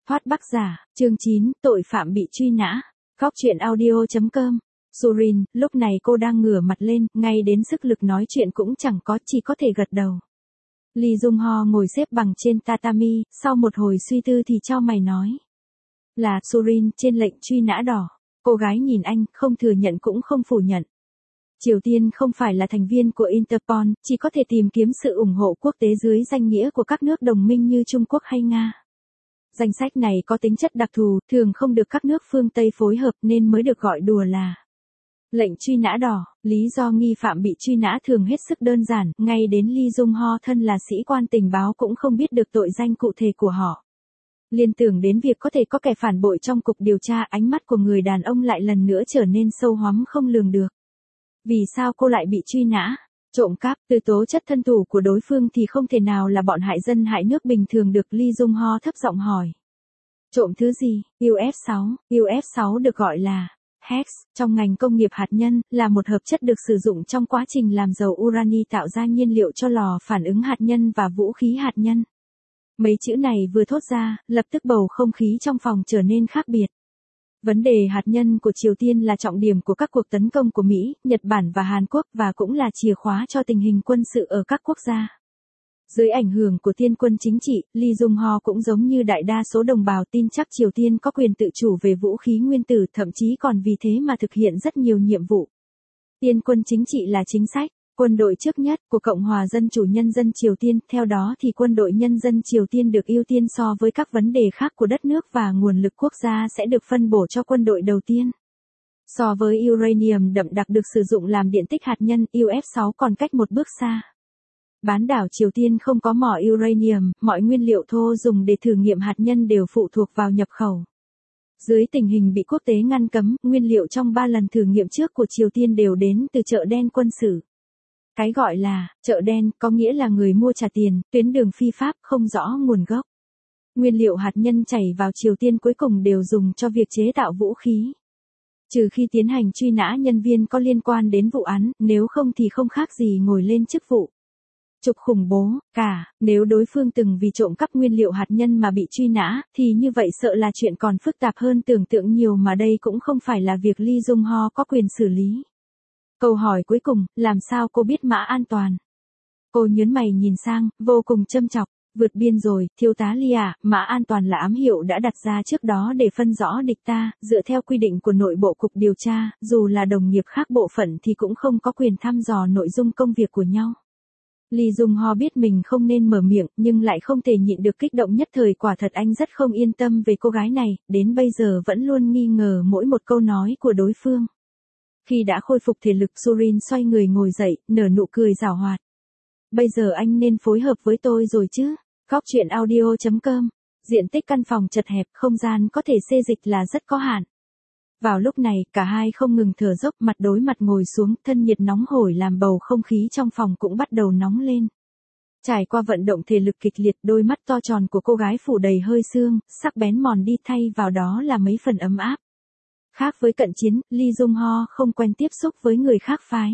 Thoát Bắc Giả, chương 9, tội phạm bị truy nã. Góc truyện audio.com. Surin, lúc này cô đang ngửa mặt lên, ngay đến sức lực nói chuyện cũng chẳng có, chỉ có thể gật đầu. Lee Jung Ho ngồi xếp bằng trên tatami, sau một hồi suy tư thì chau mày nói. Là Surin, trên lệnh truy nã đỏ. Cô gái nhìn anh, không thừa nhận cũng không phủ nhận. Triều Tiên không phải là thành viên của Interpol, chỉ có thể tìm kiếm sự ủng hộ quốc tế dưới danh nghĩa của các nước đồng minh như Trung Quốc hay Nga. Danh sách này có tính chất đặc thù, thường không được các nước phương Tây phối hợp nên mới được gọi đùa là lệnh truy nã đỏ. Lý do nghi phạm bị truy nã thường hết sức đơn giản, ngay đến Lee Jung Ho thân là sĩ quan tình báo cũng không biết được tội danh cụ thể của họ. Liên tưởng đến việc có thể có kẻ phản bội trong cục điều tra, ánh mắt của người đàn ông lại lần nữa trở nên sâu hoắm không lường được. Vì sao cô lại bị truy nã? Trộm cắp, từ tố chất thân thủ của đối phương thì không thể nào là bọn hại dân hại nước bình thường được. Lee Jung Ho thấp giọng hỏi. Trộm thứ gì? UF6 được gọi là Hex, trong ngành công nghiệp hạt nhân, là một hợp chất được sử dụng trong quá trình làm dầu urani tạo ra nhiên liệu cho lò phản ứng hạt nhân và vũ khí hạt nhân. Mấy chữ này vừa thốt ra, lập tức bầu không khí trong phòng trở nên khác biệt. Vấn đề hạt nhân của Triều Tiên là trọng điểm của các cuộc tấn công của Mỹ, Nhật Bản và Hàn Quốc và cũng là chìa khóa cho tình hình quân sự ở các quốc gia. Dưới ảnh hưởng của thiên quân chính trị, Lee Jung Ho cũng giống như đại đa số đồng bào tin chắc Triều Tiên có quyền tự chủ về vũ khí nguyên tử, thậm chí còn vì thế mà thực hiện rất nhiều nhiệm vụ. Thiên quân chính trị là chính sách, quân đội trước nhất của Cộng hòa Dân chủ Nhân dân Triều Tiên, theo đó thì quân đội nhân dân Triều Tiên được ưu tiên so với các vấn đề khác của đất nước và nguồn lực quốc gia sẽ được phân bổ cho quân đội đầu tiên. So với uranium đậm đặc được sử dụng làm điện tích hạt nhân, UF6 còn cách một bước xa. Bán đảo Triều Tiên không có mỏ uranium, mọi nguyên liệu thô dùng để thử nghiệm hạt nhân đều phụ thuộc vào nhập khẩu. Dưới tình hình bị quốc tế ngăn cấm, nguyên liệu trong 3 lần thử nghiệm trước của Triều Tiên đều đến từ chợ đen quân sự. Cái gọi là chợ đen có nghĩa là người mua trả tiền, tuyến đường phi pháp, không rõ nguồn gốc. Nguyên liệu hạt nhân chảy vào Triều Tiên cuối cùng đều dùng cho việc chế tạo vũ khí. Trừ khi tiến hành truy nã nhân viên có liên quan đến vụ án, nếu không thì không khác gì ngồi lên chức vụ trục khủng bố. Nếu đối phương từng vì trộm cắp nguyên liệu hạt nhân mà bị truy nã, thì như vậy sợ là chuyện còn phức tạp hơn tưởng tượng nhiều mà đây cũng không phải là việc Lee Jung Ho có quyền xử lý. Câu hỏi cuối cùng, làm sao cô biết Mã An Toàn? Cô nhớn mày nhìn sang, vô cùng châm chọc. Vượt biên rồi, thiếu tá Lee à, Mã An Toàn là ám hiệu đã đặt ra trước đó để phân rõ địch ta, dựa theo quy định của nội bộ cục điều tra, dù là đồng nghiệp khác bộ phận thì cũng không có quyền thăm dò nội dung công việc của nhau. Lee Jung Ho biết mình không nên mở miệng, nhưng lại không thể nhịn được kích động nhất thời, quả thật anh rất không yên tâm về cô gái này, đến bây giờ vẫn luôn nghi ngờ mỗi một câu nói của đối phương. Khi đã khôi phục thể lực, Surin xoay người ngồi dậy, nở nụ cười giảo hoạt. Bây giờ anh nên phối hợp với tôi rồi chứ? Góc truyện audio.com. Diện tích căn phòng chật hẹp, không gian có thể xê dịch là rất có hạn. Vào lúc này, cả hai không ngừng thở dốc, mặt đối mặt ngồi xuống, thân nhiệt nóng hổi làm bầu không khí trong phòng cũng bắt đầu nóng lên. Trải qua vận động thể lực kịch liệt, đôi mắt to tròn của cô gái phủ đầy hơi sương, sắc bén mòn đi, thay vào đó là mấy phần ấm áp. Khác với cận chiến, Lee Jung Ho không quen tiếp xúc với người khác phái.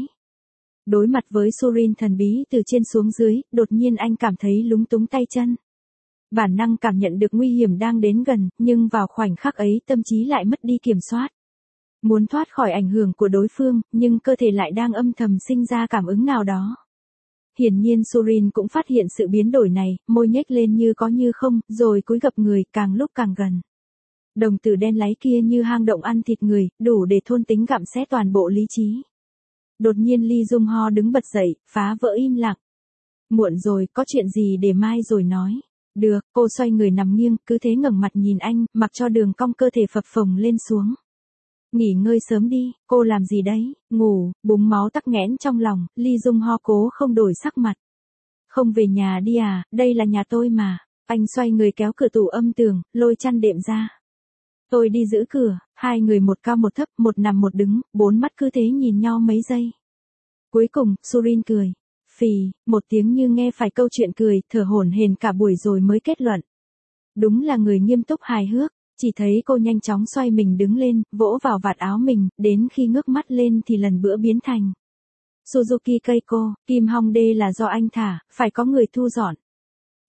Đối mặt với Surin thần bí từ trên xuống dưới, đột nhiên anh cảm thấy lúng túng tay chân. Bản năng cảm nhận được nguy hiểm đang đến gần, nhưng vào khoảnh khắc ấy tâm trí lại mất đi kiểm soát. Muốn thoát khỏi ảnh hưởng của đối phương, nhưng cơ thể lại đang âm thầm sinh ra cảm ứng nào đó. Hiển nhiên Surin cũng phát hiện sự biến đổi này, môi nhếch lên như có như không, rồi cúi gập người, càng lúc càng gần. Đồng tử đen láy kia như hang động ăn thịt người, đủ để thôn tính gặm xé toàn bộ lý trí. Đột nhiên Lee Jung Ho đứng bật dậy, phá vỡ im lặng. Muộn rồi, có chuyện gì để mai rồi nói. Được, cô xoay người nằm nghiêng, cứ thế ngẩng mặt nhìn anh, mặc cho đường cong cơ thể phập phồng lên xuống. Nghỉ ngơi sớm đi, cô làm gì đấy? Ngủ, búng máu tắc nghẽn trong lòng, Lee Jung Ho cố không đổi sắc mặt. Không về nhà đi à, đây là nhà tôi mà. Anh xoay người kéo cửa tủ âm tường, lôi chăn đệm ra. Tôi đi giữ cửa, hai người một cao một thấp, một nằm một đứng, bốn mắt cứ thế nhìn nhau mấy giây. Cuối cùng, Surin cười. Phì, một tiếng như nghe phải câu chuyện cười, thở hổn hển cả buổi rồi mới kết luận. Đúng là người nghiêm túc hài hước, chỉ thấy cô nhanh chóng xoay mình đứng lên, vỗ vào vạt áo mình, đến khi ngước mắt lên thì lần bữa biến thành. Suzuki Keiko, Kim Hongdae là do anh thả, phải có người thu dọn.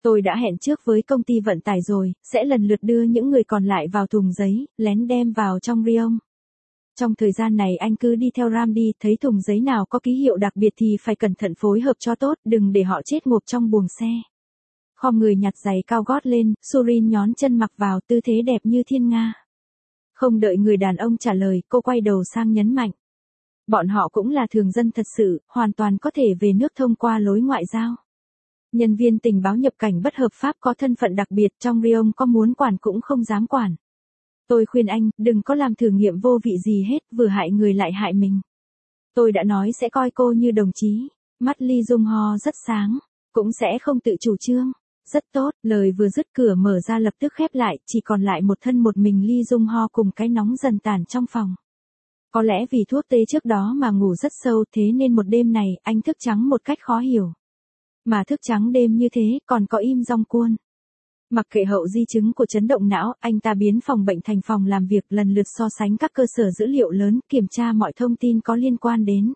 Tôi đã hẹn trước với công ty vận tải rồi, sẽ lần lượt đưa những người còn lại vào thùng giấy, lén đem vào trong riêng. Trong thời gian này anh cứ đi theo Ram đi, thấy thùng giấy nào có ký hiệu đặc biệt thì phải cẩn thận phối hợp cho tốt, đừng để họ chết ngộp trong buồng xe. Khom người nhặt giày cao gót lên, Surin nhón chân mặc vào tư thế đẹp như thiên nga. Không đợi người đàn ông trả lời, cô quay đầu sang nhấn mạnh. Bọn họ cũng là thường dân thật sự, hoàn toàn có thể về nước thông qua lối ngoại giao. Nhân viên tình báo nhập cảnh bất hợp pháp có thân phận đặc biệt, trong Riong có muốn quản cũng không dám quản. Tôi khuyên anh, đừng có làm thử nghiệm vô vị gì hết, vừa hại người lại hại mình. Tôi đã nói sẽ coi cô như đồng chí. Mắt Lee Jung Ho rất sáng, cũng sẽ không tự chủ trương. Rất tốt, lời vừa dứt cửa mở ra lập tức khép lại, chỉ còn lại một thân một mình Lee Jung Ho cùng cái nóng dần tàn trong phòng. Có lẽ vì thuốc tê trước đó mà ngủ rất sâu, thế nên một đêm này anh thức trắng một cách khó hiểu. Mà thức trắng đêm như thế còn có Im Jong Kwon. Mặc kệ hậu di chứng của chấn động não, anh ta biến phòng bệnh thành phòng làm việc, lần lượt so sánh các cơ sở dữ liệu lớn, kiểm tra mọi thông tin có liên quan đến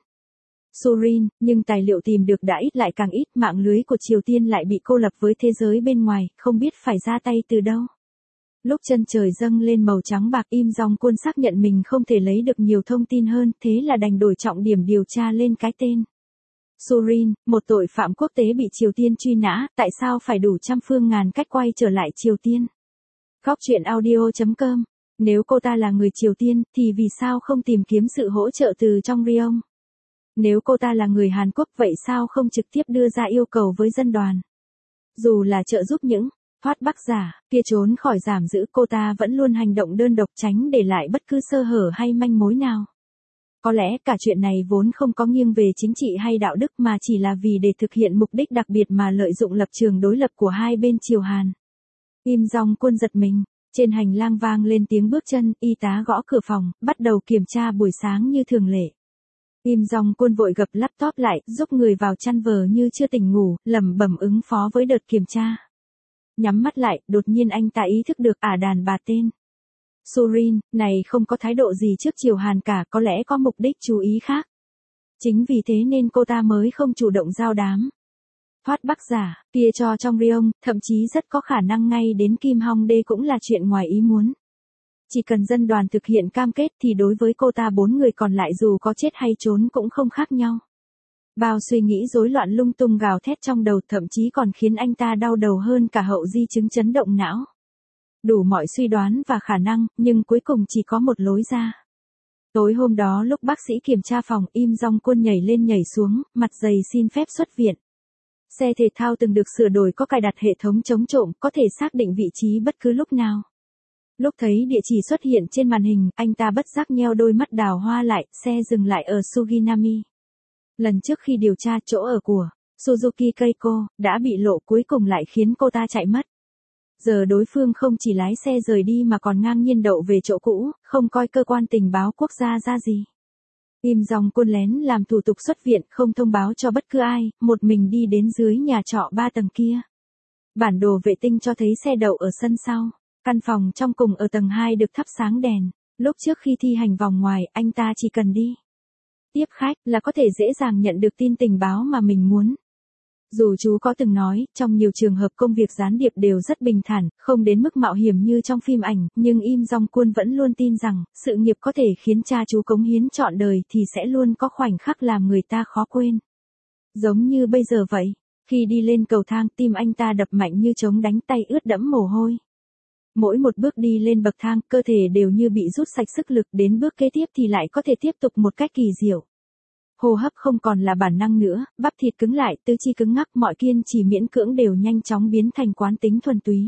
Surin, nhưng tài liệu tìm được đã ít lại càng ít, mạng lưới của Triều Tiên lại bị cô lập với thế giới bên ngoài, không biết phải ra tay từ đâu. Lúc chân trời dâng lên màu trắng bạc, Im Jong Kwon xác nhận mình không thể lấy được nhiều thông tin hơn, thế là đành đổi trọng điểm điều tra lên cái tên. Surin, một tội phạm quốc tế bị Triều Tiên truy nã, tại sao phải đủ trăm phương ngàn cách quay trở lại Triều Tiên? Góc truyện audio.com. Nếu cô ta là người Triều Tiên, thì vì sao không tìm kiếm sự hỗ trợ từ trong Riong? Nếu cô ta là người Hàn Quốc, vậy sao không trực tiếp đưa ra yêu cầu với dân đoàn? Dù là trợ giúp những thoát Bắc giả kia trốn khỏi giam giữ, cô ta vẫn luôn hành động đơn độc, tránh để lại bất cứ sơ hở hay manh mối nào. Có lẽ cả chuyện này vốn không có nghiêng về chính trị hay đạo đức, mà chỉ là vì để thực hiện mục đích đặc biệt mà lợi dụng lập trường đối lập của hai bên Triều Hàn. Im Jong Kwon giật mình, trên hành lang vang lên tiếng bước chân, y tá gõ cửa phòng, bắt đầu kiểm tra buổi sáng như thường lệ. Im Jong Kwon vội gập laptop lại, giúp người vào chăn vờ như chưa tỉnh ngủ, lẩm bẩm ứng phó với đợt kiểm tra. Nhắm mắt lại, đột nhiên anh ta ý thức được đàn bà tên Surin này không có thái độ gì trước Triều Hàn cả, có lẽ có mục đích chú ý khác. Chính vì thế nên cô ta mới không chủ động giao đám. Thoát Bắc giả kia cho trong Riong, thậm chí rất có khả năng ngay đến Kim Hong Dae cũng là chuyện ngoài ý muốn. Chỉ cần dân đoàn thực hiện cam kết thì đối với cô ta 4 người còn lại dù có chết hay trốn cũng không khác nhau. Bao suy nghĩ rối loạn lung tung gào thét trong đầu, thậm chí còn khiến anh ta đau đầu hơn cả hậu di chứng chấn động não. Đủ mọi suy đoán và khả năng, nhưng cuối cùng chỉ có một lối ra. Tối hôm đó lúc bác sĩ kiểm tra phòng, Im Jong Kwon nhảy lên nhảy xuống, mặt dày xin phép xuất viện. Xe thể thao từng được sửa đổi, có cài đặt hệ thống chống trộm, có thể xác định vị trí bất cứ lúc nào. Lúc thấy địa chỉ xuất hiện trên màn hình, anh ta bất giác nheo đôi mắt đào hoa lại, xe dừng lại ở Suginami. Lần trước khi điều tra chỗ ở của Suzuki Keiko đã bị lộ, cuối cùng lại khiến cô ta chạy mất. Giờ đối phương không chỉ lái xe rời đi mà còn ngang nhiên đậu về chỗ cũ, không coi cơ quan tình báo quốc gia ra gì. Im Jong Kwon lén làm thủ tục xuất viện, không thông báo cho bất cứ ai, một mình đi đến dưới nhà trọ 3 tầng kia. Bản đồ vệ tinh cho thấy xe đậu ở sân sau. Căn phòng trong cùng ở tầng 2 được thắp sáng đèn. Lúc trước khi thi hành vòng ngoài, anh ta chỉ cần đi tiếp khách là có thể dễ dàng nhận được tin tình báo mà mình muốn. Dù chú có từng nói, trong nhiều trường hợp công việc gián điệp đều rất bình thản, không đến mức mạo hiểm như trong phim ảnh, nhưng Im Jong Kwon vẫn luôn tin rằng, sự nghiệp có thể khiến cha chú cống hiến trọn đời thì sẽ luôn có khoảnh khắc làm người ta khó quên. Giống như bây giờ vậy, khi đi lên cầu thang, tim anh ta đập mạnh như trống đánh, tay ướt đẫm mồ hôi. Mỗi một bước đi lên bậc thang, cơ thể đều như bị rút sạch sức lực, đến bước kế tiếp thì lại có thể tiếp tục một cách kỳ diệu. Hô hấp không còn là bản năng nữa, bắp thịt cứng lại, tứ chi cứng ngắc, mọi kiên trì miễn cưỡng đều nhanh chóng biến thành quán tính thuần túy.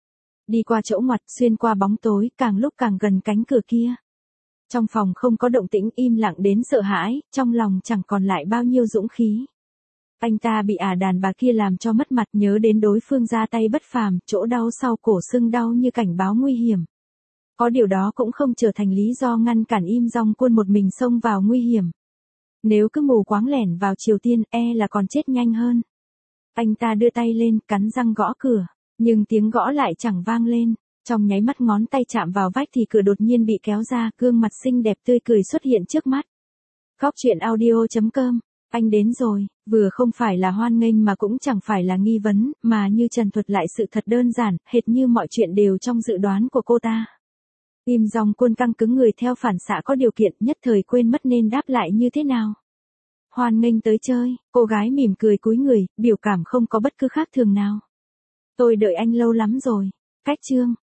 Đi qua chỗ ngoặt, xuyên qua bóng tối, càng lúc càng gần cánh cửa kia. Trong phòng không có động tĩnh, im lặng đến sợ hãi, trong lòng chẳng còn lại bao nhiêu dũng khí. Anh ta bị đàn bà kia làm cho mất mặt, nhớ đến đối phương ra tay bất phàm, chỗ đau sau cổ sưng đau như cảnh báo nguy hiểm. Có điều đó cũng không trở thành lý do ngăn cản Im Jong Kwon một mình xông vào nguy hiểm. Nếu cứ mù quáng lẻn vào Triều Tiên, là còn chết nhanh hơn. Anh ta đưa tay lên, cắn răng gõ cửa, nhưng tiếng gõ lại chẳng vang lên. Trong nháy mắt ngón tay chạm vào vách thì cửa đột nhiên bị kéo ra, gương mặt xinh đẹp tươi cười xuất hiện trước mắt. Góc truyện audio.com, anh đến rồi. Vừa không phải là hoan nghênh mà cũng chẳng phải là nghi vấn, mà như trần thuật lại sự thật đơn giản, hệt như mọi chuyện đều trong dự đoán của cô ta. Kim Jong Quân căng cứng người theo phản xạ có điều kiện, nhất thời quên mất nên đáp lại như thế nào. Hoan nghênh tới chơi, cô gái mỉm cười cúi người, biểu cảm không có bất cứ khác thường nào. Tôi đợi anh lâu lắm rồi. Cách chương